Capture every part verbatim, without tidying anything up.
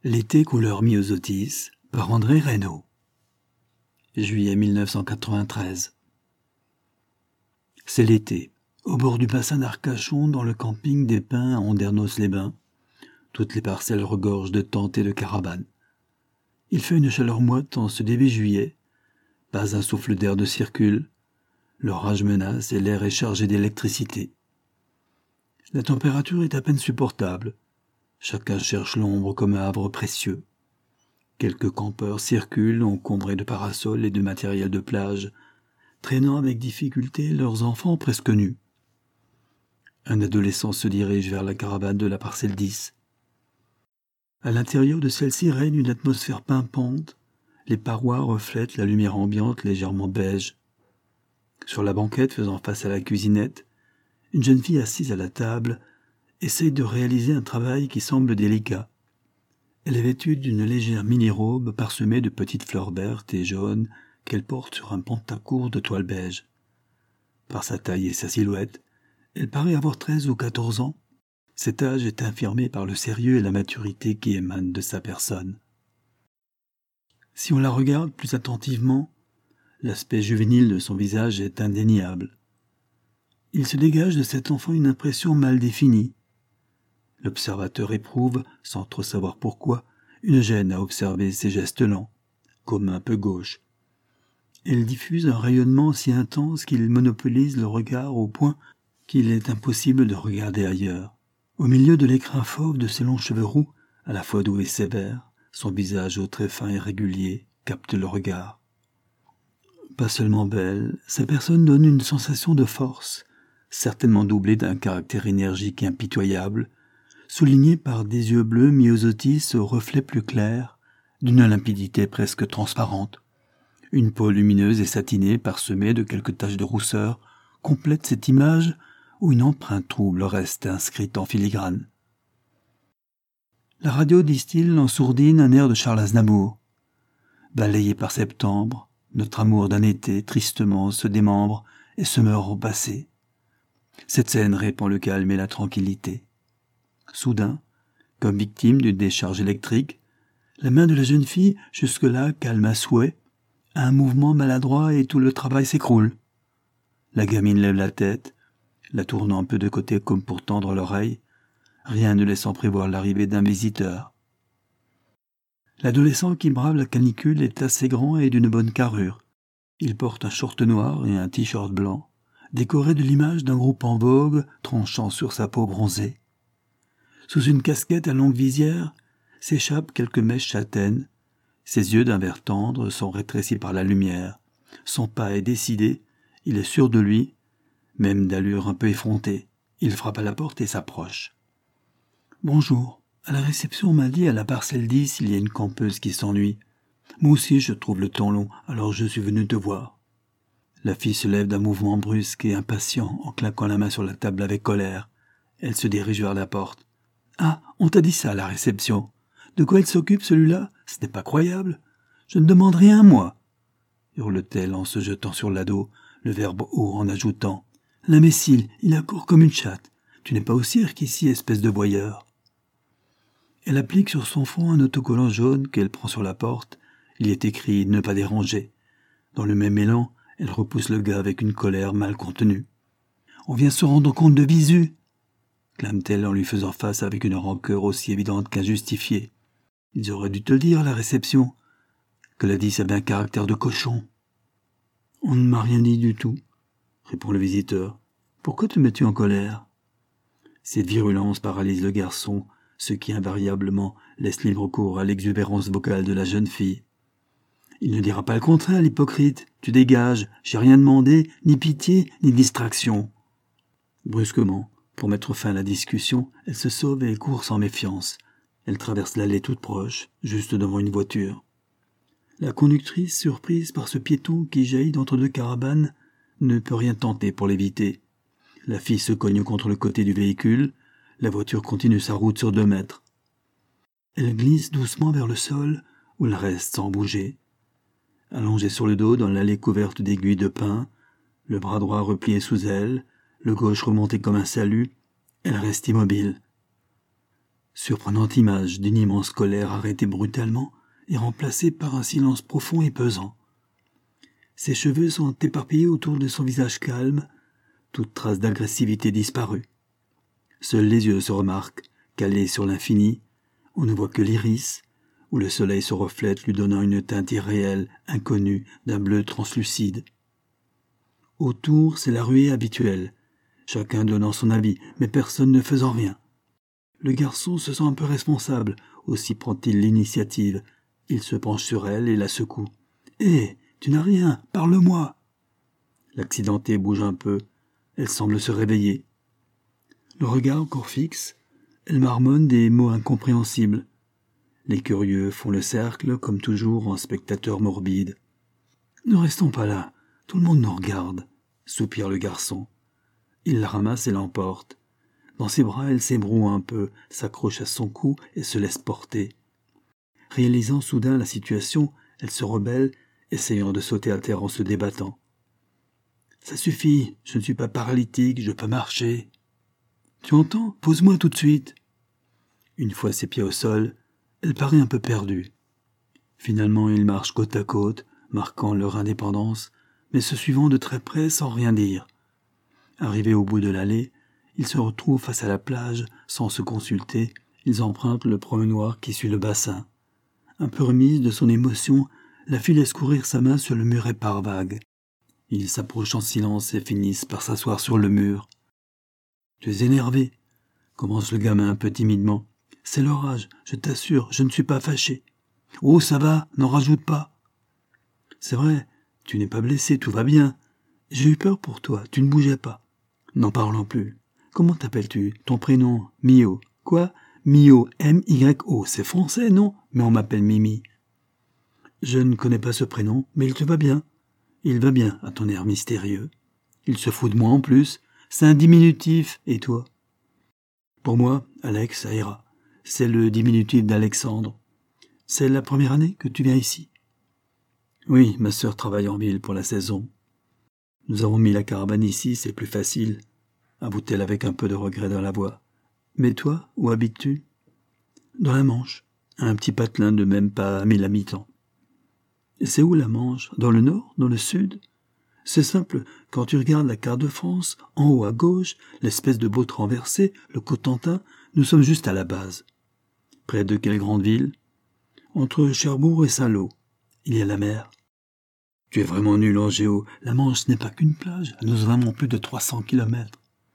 L'été couleur myosotis par André Reynaud. Juillet mille neuf cent quatre-vingt-treize. C'est l'été, au bord du bassin d'Arcachon, dans le camping des Pins à Andernos-les-Bains. Toutes les parcelles regorgent de tentes et de caravanes. Il fait une chaleur moite en ce début juillet. Pas un souffle d'air ne circule. L'orage menace et l'air est chargé d'électricité. La température est à peine supportable. Chacun cherche l'ombre comme un havre précieux. Quelques campeurs circulent, encombrés de parasols et de matériel de plage, traînant avec difficulté leurs enfants presque nus. Un adolescent se dirige vers la caravane de la parcelle dix. À l'intérieur de celle-ci règne une atmosphère pimpante. Les parois reflètent la lumière ambiante légèrement beige. Sur la banquette faisant face à la cuisinette, une jeune fille assise à la table essaye de réaliser un travail qui semble délicat. Elle est vêtue d'une légère mini-robe parsemée de petites fleurs vertes et jaunes qu'elle porte sur un pantacourt de toile beige. Par sa taille et sa silhouette, elle paraît avoir treize ou quatorze ans. Cet âge est infirmé par le sérieux et la maturité qui émanent de sa personne. Si on la regarde plus attentivement, l'aspect juvénile de son visage est indéniable. Il se dégage de cet enfant une impression mal définie. L'observateur éprouve, sans trop savoir pourquoi, une gêne à observer ses gestes lents, comme un peu gauches. Elle diffuse un rayonnement si intense qu'il monopolise le regard au point qu'il est impossible de regarder ailleurs. Au milieu de l'écrin fauve de ses longs cheveux roux, à la fois doux et sévère, son visage aux traits fins et réguliers capte le regard. Pas seulement belle, sa personne donne une sensation de force, certainement doublée d'un caractère énergique et impitoyable, souligné par des yeux bleus myosotis aux reflets plus clairs, d'une limpidité presque transparente. Une peau lumineuse et satinée, parsemée de quelques taches de rousseur, complète cette image où une empreinte trouble reste inscrite en filigrane. La radio distille en sourdine un air de Charles Aznavour. Balayé par septembre, notre amour d'un été tristement se démembre et se meurt au passé. Cette scène répand le calme et la tranquillité. Soudain, comme victime d'une décharge électrique, la main de la jeune fille, jusque-là calme à souhait, a un mouvement maladroit et tout le travail s'écroule. La gamine lève la tête, la tournant un peu de côté comme pour tendre l'oreille, rien ne laissant prévoir l'arrivée d'un visiteur. L'adolescent qui brave la canicule est assez grand et d'une bonne carrure. Il porte un short noir et un t-shirt blanc, décoré de l'image d'un groupe en vogue tranchant sur sa peau bronzée. Sous une casquette à longue visière s'échappent quelques mèches châtaines. Ses yeux d'un vert tendre sont rétrécis par la lumière. Son pas est décidé, il est sûr de lui, même d'allure un peu effrontée. Il frappe à la porte et s'approche. « Bonjour. À la réception, on m'a dit à la parcelle dix, il y a une campeuse qui s'ennuie. Moi aussi, je trouve le temps long, alors je suis venu te voir. » La fille se lève d'un mouvement brusque et impatient en claquant la main sur la table avec colère. Elle se dirige vers la porte. « Ah, on t'a dit ça à la réception. De quoi il s'occupe, celui-là? Ce n'est pas croyable. Je ne demande rien, moi. » hurle-t-elle en se jetant sur l'ado, le verbe haut en ajoutant. « L'imbécile, il accourt comme une chatte. Tu n'es pas au cirque ici, espèce de voyeur. » Elle applique sur son front un autocollant jaune qu'elle prend sur la porte. Il est écrit « Ne pas déranger ». Dans le même élan, elle repousse le gars avec une colère mal contenue. « On vient se rendre compte de visu !» clame-t-elle en lui faisant face avec une rancœur aussi évidente qu'injustifiée. « Ils auraient dû te le dire à la réception, que la dix avait un caractère de cochon. »« On ne m'a rien dit du tout, » répond le visiteur. « Pourquoi te mets-tu en colère ?» Cette virulence paralyse le garçon, ce qui invariablement laisse libre cours à l'exubérance vocale de la jeune fille. « Il ne dira pas le contraire, l'hypocrite. Tu dégages, j'ai rien demandé, ni pitié, ni distraction. » Brusquement, pour mettre fin à la discussion, elle se sauve et court sans méfiance. Elle traverse l'allée toute proche, juste devant une voiture. La conductrice, surprise par ce piéton qui jaillit d'entre deux caravanes, ne peut rien tenter pour l'éviter. La fille se cogne contre le côté du véhicule, la voiture continue sa route sur deux mètres. Elle glisse doucement vers le sol, où elle reste sans bouger. Allongée sur le dos dans l'allée couverte d'aiguilles de pin, le bras droit replié sous elle, le gauche remonté comme un salut, elle reste immobile. Surprenante image d'une immense colère arrêtée brutalement et remplacée par un silence profond et pesant. Ses cheveux sont éparpillés autour de son visage calme, toute trace d'agressivité disparue. Seuls les yeux se remarquent, calés sur l'infini, on ne voit que l'iris, où le soleil se reflète lui donnant une teinte irréelle, inconnue, d'un bleu translucide. Autour, c'est la ruée habituelle, chacun donnant son avis, mais personne ne faisant rien. Le garçon se sent un peu responsable, aussi prend-il l'initiative. Il se penche sur elle et la secoue. « Hé, tu n'as rien, parle-moi !» L'accidentée bouge un peu, elle semble se réveiller. Le regard encore fixe, elle marmonne des mots incompréhensibles. Les curieux font le cercle, comme toujours, en spectateurs morbides. « Ne restons pas là, tout le monde nous regarde !» soupire le garçon. Il la ramasse et l'emporte. Dans ses bras, elle s'ébroue un peu, s'accroche à son cou et se laisse porter. Réalisant soudain la situation, elle se rebelle, essayant de sauter à terre en se débattant. « Ça suffit, je ne suis pas paralytique, je peux marcher. »« Tu entends ? Pose-moi tout de suite. » Une fois ses pieds au sol, elle paraît un peu perdue. Finalement, ils marchent côte à côte, marquant leur indépendance, mais se suivant de très près sans rien dire. Arrivés au bout de l'allée, ils se retrouvent face à la plage, sans se consulter, ils empruntent le promenoir qui suit le bassin. Un peu remise de son émotion, la fille laisse courir sa main sur le muret par vagues. Ils s'approchent en silence et finissent par s'asseoir sur le mur. « Tu es énervé ?» commence le gamin un peu timidement. « C'est l'orage, je t'assure, je ne suis pas fâché. »« Oh, ça va, n'en rajoute pas. »« C'est vrai, tu n'es pas blessé, tout va bien. J'ai eu peur pour toi, tu ne bougeais pas. »« N'en parlons plus. Comment t'appelles-tu ? Ton prénom ? Mio. Quoi ? Mio, M Y O. C'est français, non ? Mais on m'appelle Mimi. »« Je ne connais pas ce prénom, mais il te va bien. »« Il va bien, à ton air mystérieux. »« Il se fout de moi en plus. C'est un diminutif, et toi ? » ?»« Pour moi, Alex, ça ira. C'est le diminutif d'Alexandre. C'est la première année que tu viens ici ? » ?»« Oui, ma sœur travaille en ville pour la saison. Nous avons mis la caravane ici, c'est plus facile. » avoue-t-elle avec un peu de regret dans la voix. « Mais toi, où habites-tu ?»« Dans la Manche, un petit patelin de même pas mille habitants. »« Et c'est où la Manche ? Dans le nord ? Dans le sud ? » ?»« C'est simple, quand tu regardes la carte de France, en haut à gauche, l'espèce de botte renversée, le Cotentin, nous sommes juste à la base. »« Près de quelle grande ville ? » ?»« Entre Cherbourg et Saint-Lô. Il y a la mer. » »« Tu es vraiment nul en géo. La Manche n'est pas qu'une plage, nous avons plus de trois cents kilomètres. »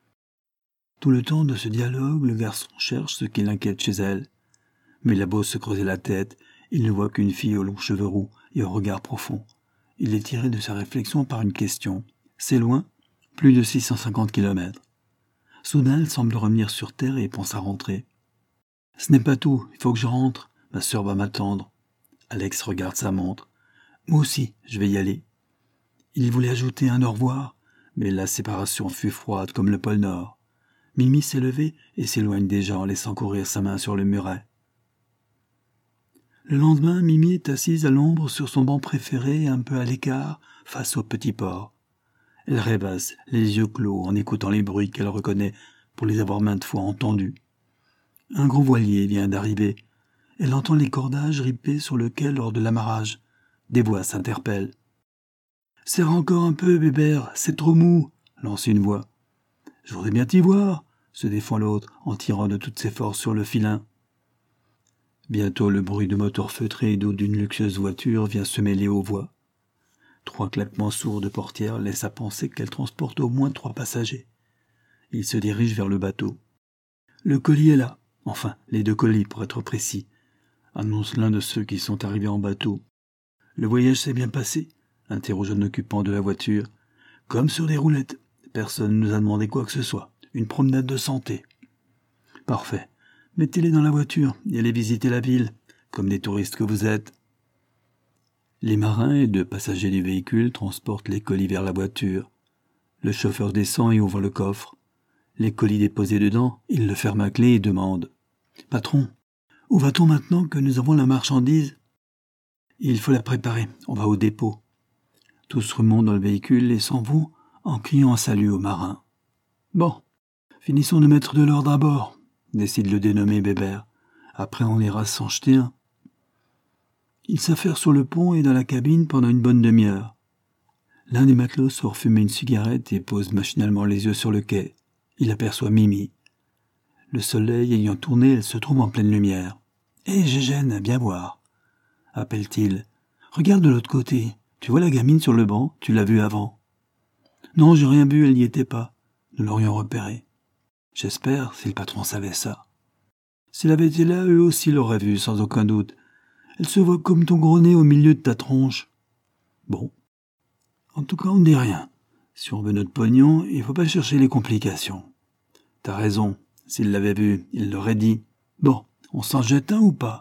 Tout le temps de ce dialogue, le garçon cherche ce qui l'inquiète chez elle. Mais il a beau se creuser la tête, il ne voit qu'une fille aux longs cheveux roux et au regard profond. Il est tiré de sa réflexion par une question. C'est loin ? Plus de six cent cinquante kilomètres. Soudain, elle semble revenir sur terre et pense à rentrer. « Ce n'est pas tout, il faut que je rentre. Ma sœur va m'attendre. » Alex regarde sa montre. « Moi aussi, je vais y aller. » Il voulait ajouter un au revoir, mais la séparation fut froide comme le pôle Nord. Mimi s'est levée et s'éloigne déjà en laissant courir sa main sur le muret. Le lendemain, Mimi est assise à l'ombre sur son banc préféré, un peu à l'écart, face au petit port. Elle rêvasse, les yeux clos, en écoutant les bruits qu'elle reconnaît pour les avoir maintes fois entendus. Un gros voilier vient d'arriver. Elle entend les cordages ripés sur le quai lors de l'amarrage. Des voix s'interpellent. « Serre encore un peu, Bébert, c'est trop mou !» lance une voix. « Je voudrais bien t'y voir !» se défend l'autre en tirant de toutes ses forces sur le filin. Bientôt le bruit de moteur feutré ou d'une luxueuse voiture vient se mêler aux voix. Trois claquements sourds de portière laissent à penser qu'elle transporte au moins trois passagers. Il se dirige vers le bateau. « Le colis est là, enfin, les deux colis pour être précis, » annonce l'un de ceux qui sont arrivés en bateau. « Le voyage s'est bien passé ?» interroge un occupant de la voiture. « Comme sur des roulettes. Personne ne nous a demandé quoi que ce soit. Une promenade de santé. »« Parfait. Mettez-les dans la voiture et allez visiter la ville, comme des touristes que vous êtes. » Les marins et deux passagers du véhicule transportent les colis vers la voiture. Le chauffeur descend et ouvre le coffre. Les colis déposés dedans, il le ferme à clé et demande. « Patron, où va-t-on maintenant que nous avons la marchandise ?»« Il faut la préparer, on va au dépôt. » Tous remontent dans le véhicule et s'en vont en criant un salut aux marins. « Bon, finissons de mettre de l'ordre à bord. » décide le dénommé Bébert. Après, on ira s'en jeter un. Ils s'affairent sur le pont et dans la cabine pendant une bonne demi-heure. L'un des matelots sort fumer une cigarette et pose machinalement les yeux sur le quai. Il aperçoit Mimi. Le soleil ayant tourné, elle se trouve en pleine lumière. « Hé, Gégène, viens voir !» appelle-t-il. « Regarde de l'autre côté. Tu vois la gamine sur le banc? Tu l'as vue avant. »« Non, j'ai rien vu, elle n'y était pas. Nous l'aurions repérée. J'espère, si le patron savait ça. S'il avait été là, eux aussi l'auraient vue, sans aucun doute. Elle se voit comme ton gros nez au milieu de ta tronche. Bon. En tout cas, on ne dit rien. Si on veut notre pognon, il faut pas chercher les complications. T'as raison. S'il l'avait vu, il l'aurait dit. Bon, on s'en jette un ou pas?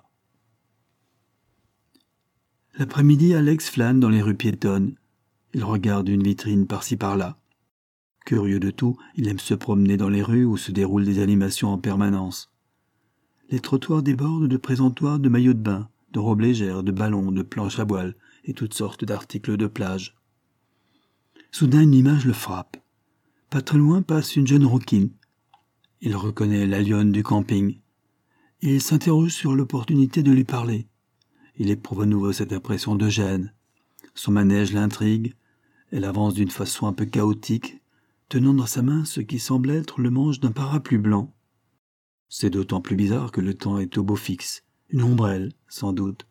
L'après-midi, Alex flâne dans les rues piétonnes. Il regarde une vitrine par-ci par-là. Curieux de tout, il aime se promener dans les rues où se déroulent des animations en permanence. Les trottoirs débordent de présentoirs de maillots de bain, de robes légères, de ballons, de planches à voile et toutes sortes d'articles de plage. Soudain, une image le frappe. Pas très loin passe une jeune rouquine. Il reconnaît la lionne du camping. Il s'interroge sur l'opportunité de lui parler. Il éprouve à nouveau cette impression de gêne. Son manège l'intrigue. Elle avance d'une façon un peu chaotique, tenant dans sa main ce qui semble être le manche d'un parapluie blanc. C'est d'autant plus bizarre que le temps est au beau fixe. Une ombrelle, sans doute.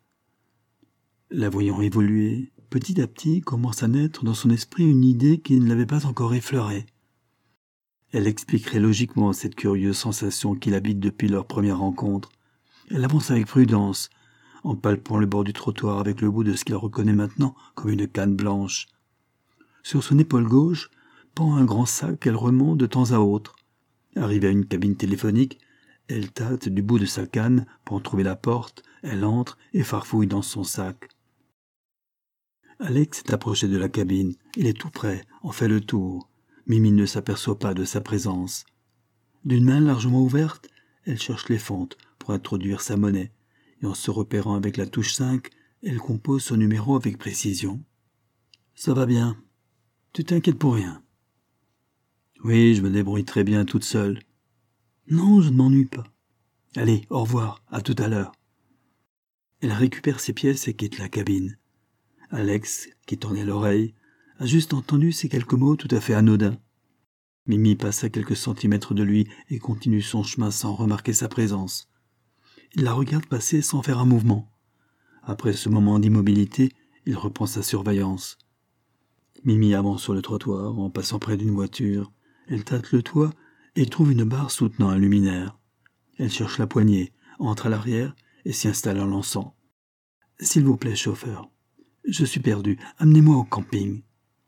La voyant évoluer, petit à petit commence à naître dans son esprit une idée qui ne l'avait pas encore effleurée. Elle expliquerait logiquement cette curieuse sensation qui l'habite depuis leur première rencontre. Elle avance avec prudence, en palpant le bord du trottoir avec le bout de ce qu'il reconnaît maintenant comme une canne blanche. Sur son épaule gauche pend un grand sac qu'elle remonte de temps à autre. Arrivée à une cabine téléphonique, elle tâte du bout de sa canne pour en trouver la porte, elle entre et farfouille dans son sac. Alex s'est approché de la cabine. Il est tout près, en fait le tour. Mimi ne s'aperçoit pas de sa présence. D'une main largement ouverte, elle cherche les fentes pour introduire sa monnaie, et en se repérant avec la touche cinq, elle compose son numéro avec précision. « Ça va bien. Tu t'inquiètes pour rien. »« Oui, je me débrouille très bien toute seule. »« Non, je ne m'ennuie pas. »« Allez, au revoir, à tout à l'heure. » Elle récupère ses pièces et quitte la cabine. Alex, qui tournait l'oreille, a juste entendu ces quelques mots tout à fait anodins. Mimi passe à quelques centimètres de lui et continue son chemin sans remarquer sa présence. Il la regarde passer sans faire un mouvement. Après ce moment d'immobilité, il reprend sa surveillance. Mimi avance sur le trottoir en passant près d'une voiture. Elle tâte le toit et trouve une barre soutenant un luminaire. Elle cherche la poignée, entre à l'arrière et s'y installe en lançant. « S'il vous plaît, chauffeur. Je suis perdu. Amenez-moi au camping. »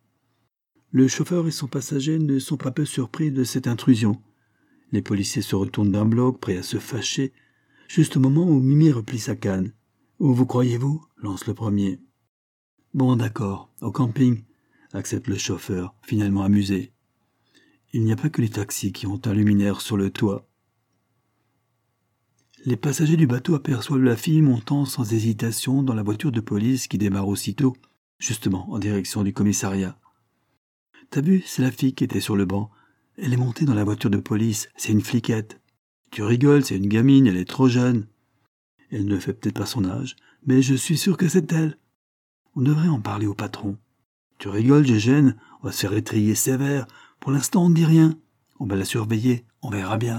Le chauffeur et son passager ne sont pas peu surpris de cette intrusion. Les policiers se retournent d'un bloc, prêts à se fâcher, juste au moment où Mimi replie sa canne. « Où vous croyez-vous » lance le premier. « Bon, d'accord, au camping » accepte le chauffeur, finalement amusé. Il n'y a pas que les taxis qui ont un luminaire sur le toit. Les passagers du bateau aperçoivent la fille montant sans hésitation dans la voiture de police qui démarre aussitôt, justement en direction du commissariat. « T'as vu, c'est la fille qui était sur le banc. Elle est montée dans la voiture de police, c'est une fliquette. Tu rigoles, c'est une gamine, elle est trop jeune. Elle ne fait peut-être pas son âge, mais je suis sûr que c'est elle. On devrait en parler au patron. Tu rigoles, Gégène, on va se faire étriller sévère. Pour l'instant, on ne dit rien. On va la surveiller, on verra bien. »